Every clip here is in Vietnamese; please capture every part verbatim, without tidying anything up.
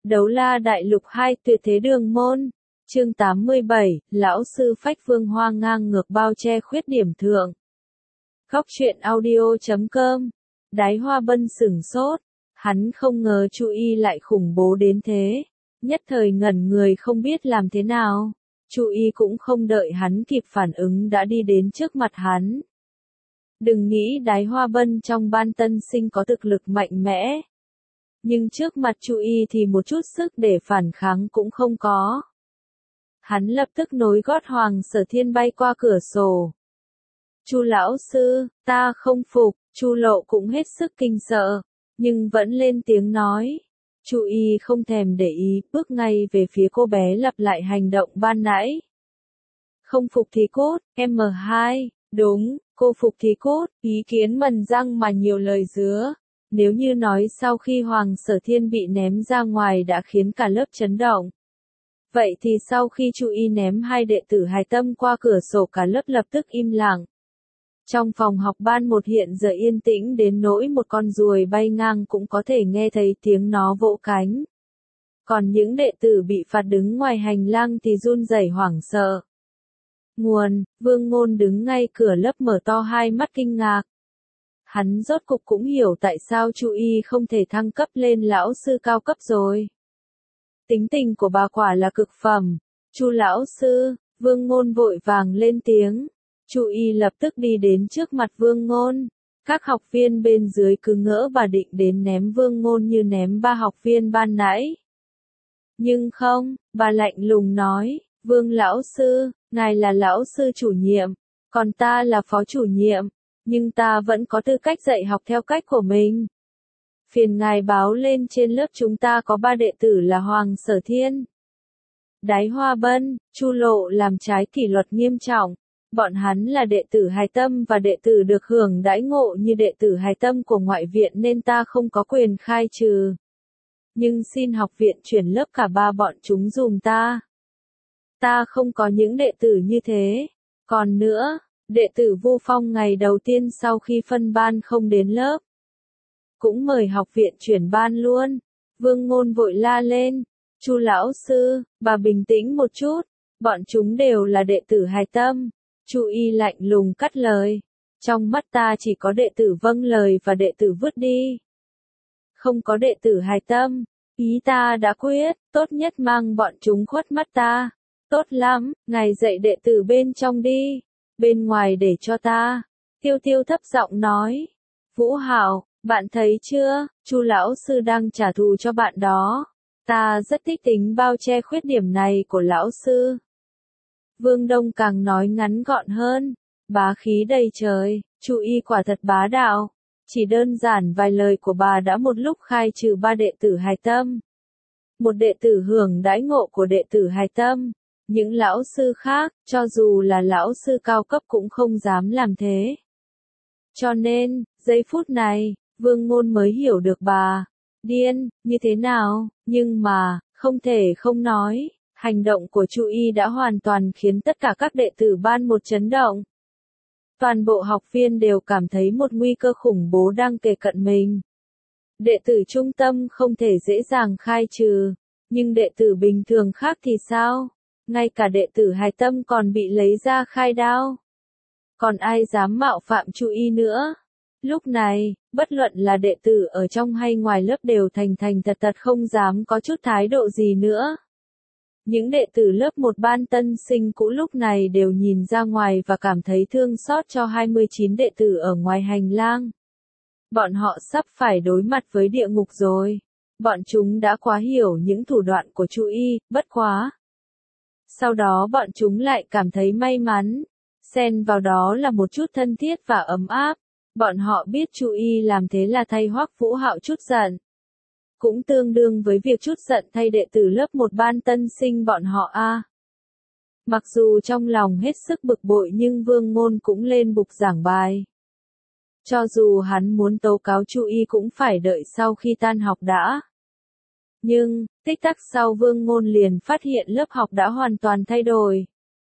Đấu la đại lục hai tuyệt thế đường môn. Chương tám mươi bảy, lão sư phách vương hoa ngang ngược bao che khuyết điểm thượng. Góc truyện audio chấm com. Đái Hoa Bân sửng sốt, hắn không ngờ Chu Y lại khủng bố đến thế, nhất thời ngẩn người không biết làm thế nào. Chu Y cũng không đợi hắn kịp phản ứng đã đi đến trước mặt hắn. Đừng nghĩ Đái Hoa Bân trong ban tân sinh có thực lực mạnh mẽ, nhưng trước mặt Chu Y thì một chút sức để phản kháng cũng không có. Hắn lập tức nối gót Hoàng Sở Thiên bay qua cửa sổ. Chu lão sư, ta không phục. Chu Lộ cũng hết sức kinh sợ, nhưng vẫn lên tiếng nói. Chu Y không thèm để ý, bước ngay về phía cô bé lặp lại hành động ban nãy. Không phục thì cút, em hai, đúng, cô phục thì cút, ý kiến mần răng mà nhiều lời dứa. Nếu như nói sau khi Hoàng Sở Thiên bị ném ra ngoài đã khiến cả lớp chấn động, vậy thì sau khi Chu Y ném hai đệ tử hài tâm qua cửa sổ cả lớp lập tức im lặng. Trong phòng học ban một hiện giờ yên tĩnh đến nỗi một con ruồi bay ngang cũng có thể nghe thấy tiếng nó vỗ cánh. Còn những đệ tử bị phạt đứng ngoài hành lang thì run rẩy hoảng sợ. Nguồn, Vương Ngôn đứng ngay cửa lớp mở to hai mắt kinh ngạc. Hắn rốt cục cũng hiểu tại sao Chu Y không thể thăng cấp lên lão sư cao cấp rồi. Tính tình của bà quả là cực phẩm. Chu lão sư, Vương Ngôn vội vàng lên tiếng. Chu Y lập tức đi đến trước mặt Vương Ngôn. Các học viên bên dưới cứ ngỡ bà định đến ném Vương Ngôn như ném ba học viên ban nãy. Nhưng không, bà lạnh lùng nói, Vương lão sư, ngài là lão sư chủ nhiệm, còn ta là phó chủ nhiệm, nhưng ta vẫn có tư cách dạy học theo cách của mình. Phiền ngài báo lên trên lớp chúng ta có ba đệ tử là Hoàng Sở Thiên, Đái Hoa Bân, Chu Lộ làm trái kỷ luật nghiêm trọng. Bọn hắn là đệ tử hài tâm và đệ tử được hưởng đãi ngộ như đệ tử hài tâm của ngoại viện nên ta không có quyền khai trừ. Nhưng xin học viện chuyển lớp cả ba bọn chúng dùm ta. Ta không có những đệ tử như thế. Còn nữa, đệ tử Vu Phong ngày đầu tiên sau khi phân ban không đến lớp, cũng mời học viện chuyển ban luôn. Vương Ngôn vội la lên, Chu lão sư, bà bình tĩnh một chút, bọn chúng đều là đệ tử hài tâm. Chu Y lạnh lùng cắt lời, trong mắt ta chỉ có đệ tử vâng lời và đệ tử vứt đi. Không có đệ tử hài tâm, ý ta đã quyết, tốt nhất mang bọn chúng khuất mắt ta. Tốt lắm, ngài dạy đệ tử bên trong đi, bên ngoài để cho ta. Tiêu Tiêu thấp giọng nói, Vũ Hảo, bạn thấy chưa, Chu lão sư đang trả thù cho bạn đó. Ta rất thích tính bao che khuyết điểm này của lão sư. Vương Đông càng nói ngắn gọn hơn, bá khí đầy trời, Chu Y quả thật bá đạo. Chỉ đơn giản vài lời của bà đã một lúc khai trừ ba đệ tử hài tâm. Một đệ tử hưởng đãi ngộ của đệ tử hài tâm. Những lão sư khác, cho dù là lão sư cao cấp cũng không dám làm thế. Cho nên, giây phút này, Vương Ngôn mới hiểu được bà điên như thế nào, nhưng mà, không thể không nói. Hành động của Chu Y đã hoàn toàn khiến tất cả các đệ tử ban một chấn động. Toàn bộ học viên đều cảm thấy một nguy cơ khủng bố đang kề cận mình. Đệ tử trung tâm không thể dễ dàng khai trừ, nhưng đệ tử bình thường khác thì sao? Ngay cả đệ tử hài tâm còn bị lấy ra khai đao. Còn ai dám mạo phạm Chu Y nữa? Lúc này, bất luận là đệ tử ở trong hay ngoài lớp đều thành thành thật thật không dám có chút thái độ gì nữa. Những đệ tử lớp một ban tân sinh cũ lúc này đều nhìn ra ngoài và cảm thấy thương xót cho hai mươi chín đệ tử ở ngoài hành lang. Bọn họ sắp phải đối mặt với địa ngục rồi. Bọn chúng đã quá hiểu những thủ đoạn của Chu Y, bất quá. Sau đó bọn chúng lại cảm thấy may mắn. Xen vào đó là một chút thân thiết và ấm áp. Bọn họ biết Chu Y làm thế là thay Hoắc Vũ Hạo chút giận. Cũng tương đương với việc chút giận thay đệ tử lớp một ban tân sinh bọn họ a. À. Mặc dù trong lòng hết sức bực bội nhưng Vương Ngôn cũng lên bục giảng bài. Cho dù hắn muốn tố cáo Chu Y cũng phải đợi sau khi tan học đã. Nhưng, tích tắc sau Vương Ngôn liền phát hiện lớp học đã hoàn toàn thay đổi.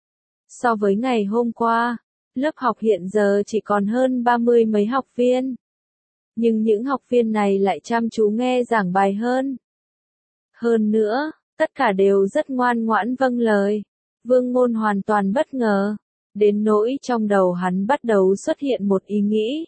So với ngày hôm qua, lớp học hiện giờ chỉ còn hơn ba mươi mấy học viên. Nhưng những học viên này lại chăm chú nghe giảng bài hơn. Hơn nữa, tất cả đều rất ngoan ngoãn vâng lời. Vương Ngôn hoàn toàn bất ngờ, đến nỗi trong đầu hắn bắt đầu xuất hiện một ý nghĩ.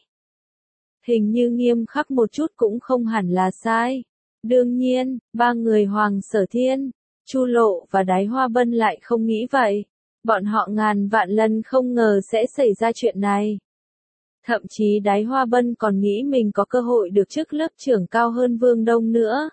Hình như nghiêm khắc một chút cũng không hẳn là sai. Đương nhiên, ba người Hoàng Sở Thiên, Chu Lộ và Đái Hoa Bân lại không nghĩ vậy. Bọn họ ngàn vạn lần không ngờ sẽ xảy ra chuyện này. Thậm chí Đái Hoa Bân còn nghĩ mình có cơ hội được chức lớp trưởng cao hơn Vương Đông nữa.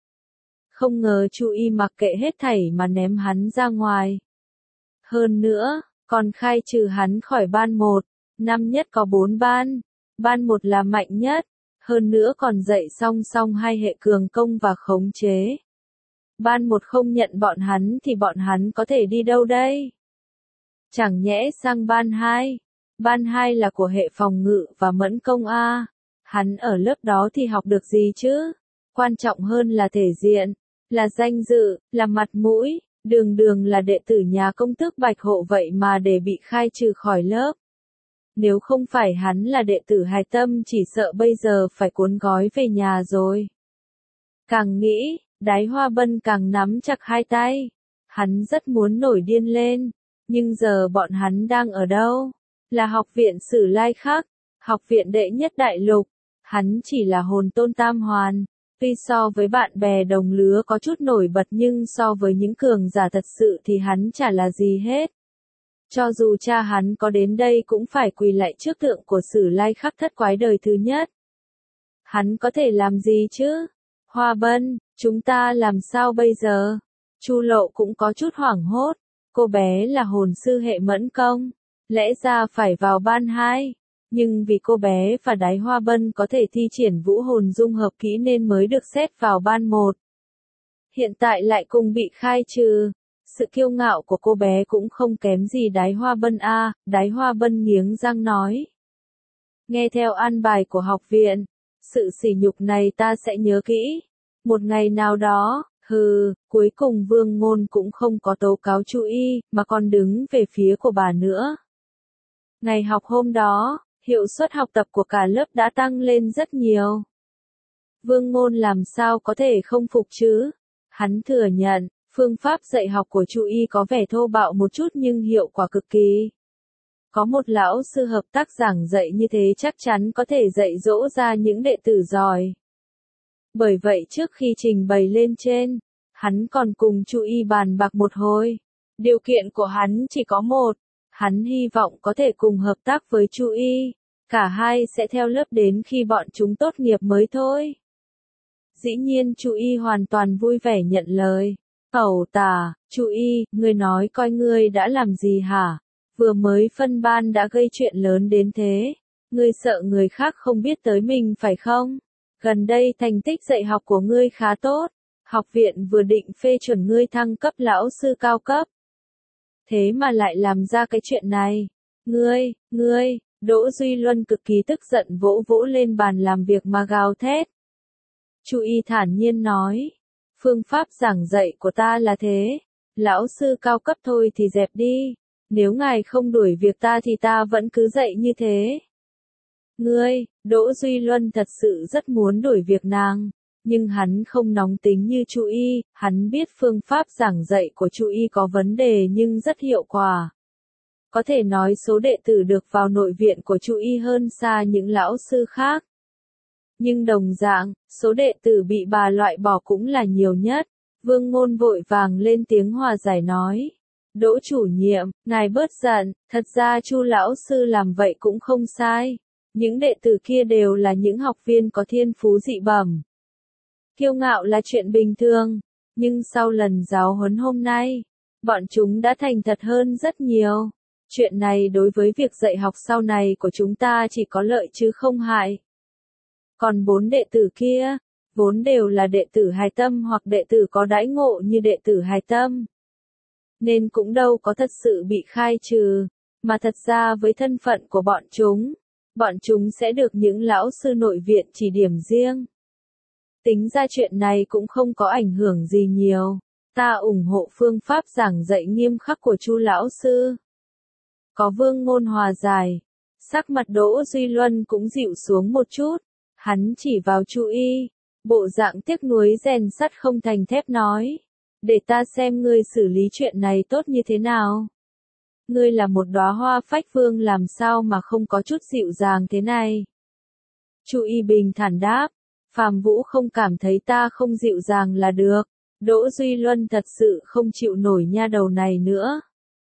Không ngờ Chu Y mặc kệ hết thảy mà ném hắn ra ngoài. Hơn nữa, còn khai trừ hắn khỏi ban một, năm nhất có bốn ban, ban một là mạnh nhất, hơn nữa còn dạy song song hai hệ cường công và khống chế. Ban một không nhận bọn hắn thì bọn hắn có thể đi đâu đây? Chẳng nhẽ sang ban hai, ban hai là của hệ phòng ngự và mẫn công A, hắn ở lớp đó thì học được gì chứ? Quan trọng hơn là thể diện, là danh dự, là mặt mũi. Đường đường là đệ tử nhà công tước Bạch Hộ vậy mà để bị khai trừ khỏi lớp. Nếu không phải hắn là đệ tử hài tâm chỉ sợ bây giờ phải cuốn gói về nhà rồi. Càng nghĩ, Đái Hoa Bân càng nắm chặt hai tay. Hắn rất muốn nổi điên lên. Nhưng giờ bọn hắn đang ở đâu? Là học viện Sử Lai Khắc, học viện đệ nhất đại lục. Hắn chỉ là hồn tôn tam hoàn. Tuy so với bạn bè đồng lứa có chút nổi bật nhưng so với những cường giả thật sự thì hắn chả là gì hết. Cho dù cha hắn có đến đây cũng phải quỳ lạy trước tượng của Sử Lai Khắc thất quái đời thứ nhất. Hắn có thể làm gì chứ? Hoa Bân, chúng ta làm sao bây giờ? Chu Lộ cũng có chút hoảng hốt. Cô bé là hồn sư hệ mẫn công. Lẽ ra phải vào ban hai. Nhưng vì cô bé và Đái Hoa Bân có thể thi triển vũ hồn dung hợp kỹ nên mới được xét vào ban một. Hiện tại lại cùng bị khai trừ. Sự kiêu ngạo của cô bé cũng không kém gì Đái Hoa Bân a, Đái Hoa Bân nghiến răng nói. Nghe theo an bài của học viện, sự sỉ nhục này ta sẽ nhớ kỹ. Một ngày nào đó, hừ, cuối cùng Vương Ngôn cũng không có tố cáo Chu Y, mà còn đứng về phía của bà nữa. Ngày học hôm đó, hiệu suất học tập của cả lớp đã tăng lên rất nhiều. Vương Ngôn làm sao có thể không phục chứ? Hắn thừa nhận, phương pháp dạy học của Chu Y có vẻ thô bạo một chút nhưng hiệu quả cực kỳ. Có một lão sư hợp tác giảng dạy như thế chắc chắn có thể dạy dỗ ra những đệ tử giỏi. Bởi vậy trước khi trình bày lên trên, hắn còn cùng Chu Y bàn bạc một hồi. Điều kiện của hắn chỉ có một, hắn hy vọng có thể cùng hợp tác với Chu Y. Cả hai sẽ theo lớp đến khi bọn chúng tốt nghiệp mới thôi. Dĩ nhiên Chu Y hoàn toàn vui vẻ nhận lời. Ẩu tà, Chu Y, ngươi nói coi ngươi đã làm gì hả? Vừa mới phân ban đã gây chuyện lớn đến thế. Ngươi sợ người khác không biết tới mình phải không? Gần đây thành tích dạy học của ngươi khá tốt. Học viện vừa định phê chuẩn ngươi thăng cấp lão sư cao cấp. Thế mà lại làm ra cái chuyện này. Ngươi, ngươi, Đỗ Duy Luân cực kỳ tức giận vỗ vỗ lên bàn làm việc mà gào thét. Chu Y thản nhiên nói. Phương pháp giảng dạy của ta là thế. Lão sư cao cấp thôi thì dẹp đi. Nếu ngài không đuổi việc ta thì ta vẫn cứ dạy như thế. Ngươi, Đỗ Duy Luân thật sự rất muốn đuổi việc nàng. Nhưng hắn không nóng tính như Chu Y, hắn biết phương pháp giảng dạy của Chu Y có vấn đề nhưng rất hiệu quả. Có thể nói số đệ tử được vào nội viện của Chu Y hơn xa những lão sư khác. Nhưng đồng dạng, số đệ tử bị bà loại bỏ cũng là nhiều nhất. Vương Ngôn vội vàng lên tiếng hòa giải nói. Đỗ chủ nhiệm, ngài bớt giận, thật ra Chu lão sư làm vậy cũng không sai. Những đệ tử kia đều là những học viên có thiên phú dị bẩm. Kiêu ngạo là chuyện bình thường, nhưng sau lần giáo huấn hôm nay, bọn chúng đã thành thật hơn rất nhiều. Chuyện này đối với việc dạy học sau này của chúng ta chỉ có lợi chứ không hại. Còn bốn đệ tử kia, vốn đều là đệ tử hài tâm hoặc đệ tử có đãi ngộ như đệ tử hài tâm. Nên cũng đâu có thật sự bị khai trừ, mà thật ra với thân phận của bọn chúng, bọn chúng sẽ được những lão sư nội viện chỉ điểm riêng. Tính ra chuyện này cũng không có ảnh hưởng gì nhiều. Ta ủng hộ phương pháp giảng dạy nghiêm khắc của Chu lão sư. Có Vương Ngôn hòa giải, sắc mặt Đỗ Duy Luân cũng dịu xuống một chút. Hắn chỉ vào Chu Y, Bộ dạng tiếc nuối rèn sắt không thành thép nói. Để ta xem ngươi xử lý chuyện này tốt như thế nào. Ngươi là một đóa hoa phách vương làm sao mà không có chút dịu dàng thế này. Chu Y bình thản đáp. Phàm Vũ không cảm thấy ta không dịu dàng là được. Đỗ Duy Luân thật sự không chịu nổi nha đầu này nữa.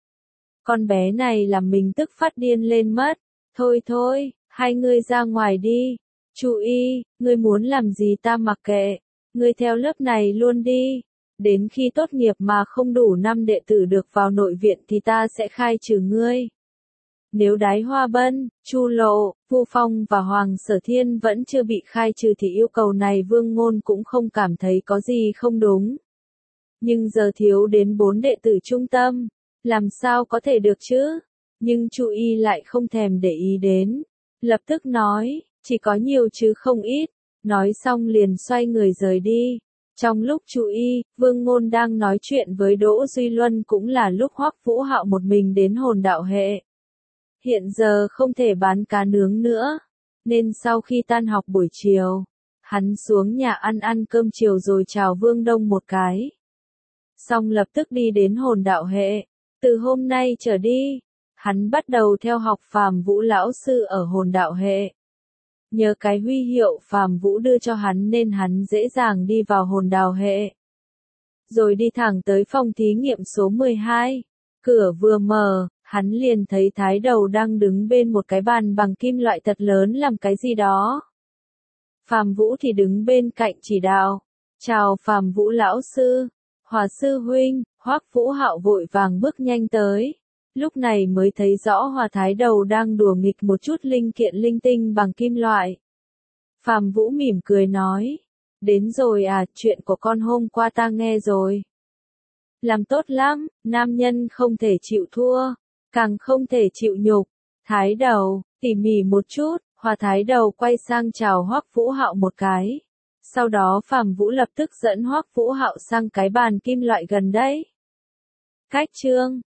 Con bé này làm mình tức phát điên lên mất. Thôi thôi, hai ngươi ra ngoài đi. Chu Y, ngươi muốn làm gì ta mặc kệ. Ngươi theo lớp này luôn đi. Đến khi tốt nghiệp mà không đủ năm đệ tử được vào nội viện thì ta sẽ khai trừ ngươi. Nếu Đái Hoa Bân, Chu Lộ, Vu Phong và Hoàng Sở Thiên vẫn chưa bị khai trừ thì yêu cầu này Vương Ngôn cũng không cảm thấy có gì không đúng. Nhưng giờ thiếu đến bốn đệ tử trung tâm, làm sao có thể được chứ? Nhưng Chu Y lại không thèm để ý đến, lập tức nói, chỉ có nhiều chứ không ít, nói xong liền xoay người rời đi. Trong lúc Chu Y, Vương Ngôn đang nói chuyện với Đỗ Duy Luân cũng là lúc Hoắc Vũ Hạo một mình đến hồn đạo hệ. Hiện giờ không thể bán cá nướng nữa, nên sau khi tan học buổi chiều, hắn xuống nhà ăn ăn cơm chiều rồi chào Vương Đông một cái. Xong lập tức đi đến hồn đạo hệ. Từ hôm nay trở đi, hắn bắt đầu theo học Phàm Vũ lão sư ở hồn đạo hệ. Nhờ cái huy hiệu Phàm Vũ đưa cho hắn nên hắn dễ dàng đi vào hồn đạo hệ. Rồi đi thẳng tới phòng thí nghiệm số mười hai. Cửa vừa mở, hắn liền thấy Thái Đầu đang đứng bên một cái bàn bằng kim loại thật lớn làm cái gì đó. Phàm Vũ thì đứng bên cạnh chỉ đạo. Chào Phàm Vũ lão sư, Hòa sư huynh. Hoắc Vũ Hạo vội vàng bước nhanh tới. Lúc này mới thấy rõ Hòa Thái Đầu đang đùa nghịch một chút linh kiện linh tinh bằng kim loại. Phàm Vũ mỉm cười nói. Đến rồi à, chuyện của con hôm qua ta nghe rồi. Làm tốt lắm, nam nhân không thể chịu thua, càng không thể chịu nhục. Thái Đầu, tỉ mỉ một chút. Hòa Thái Đầu quay sang chào Hoắc Vũ Hạo một cái. Sau đó Phàm Vũ lập tức dẫn Hoắc Vũ Hạo sang cái bàn kim loại gần đấy. Cách chương